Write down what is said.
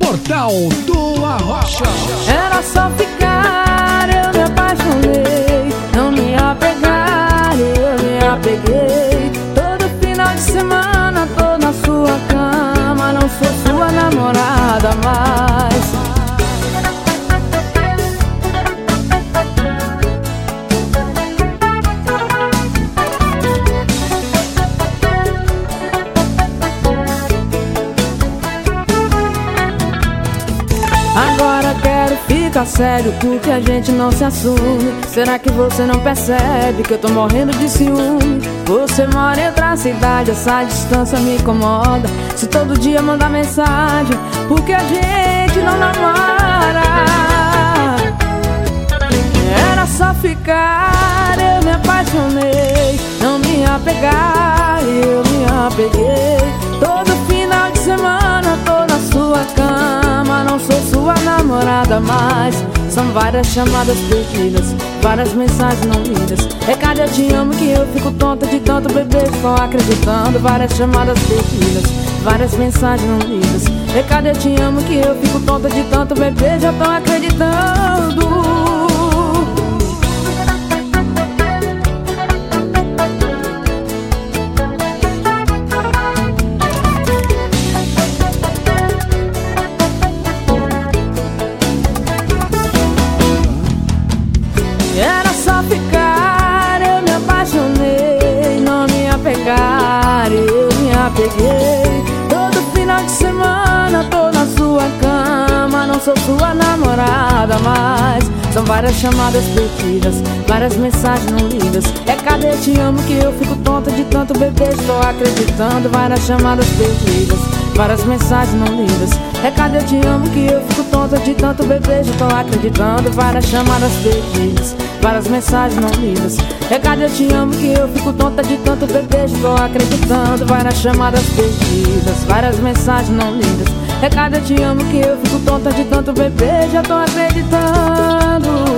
Portal do Arrocha. Era só ficar, eu me apaixonei. Não me apegar, eu me apeguei. Todo final de semana tô na sua cama. Não sou sua namorada mais. Agora quero ficar sério, porque a gente não se assume. Será que você não percebe que eu tô morrendo de ciúme? Você mora em outra cidade, essa distância me incomoda. Se todo dia mandar mensagem, porque a gente não namora. Era só ficar, eu me apaixonei. Não me apegar, eu me apeguei. Todo final de semana tô na sua cama. Não sou sua namorada mais. São várias chamadas perdidas, várias mensagens não lidas. Recado eu te amo que eu fico tonta de tanto beber. Estou acreditando, várias chamadas perdidas, várias mensagens não lidas. Recado eu te amo que eu fico tonta de tanto beber. Já tô acreditando. Era só ficar, eu me apaixonei. Não me apegar, eu me apeguei. Todo final de semana tô na sua cama. Não sou sua namorada mais. São várias chamadas perdidas, várias mensagens não lidas. Recado eu te amo que eu fico tonta de tanto beber. Estou acreditando, várias chamadas perdidas, várias mensagens não lidas. Recado eu te amo que eu fico tonta de tanto beber. Já tô acreditando, várias chamadas perdidas, várias mensagens não lidas. Recado eu te amo que eu fico tonta de tanto beber. Já tô acreditando, várias chamadas perdidas, várias mensagens não lidas. Recado eu te amo que eu fico tonta de tanto beber. Já tô acreditando.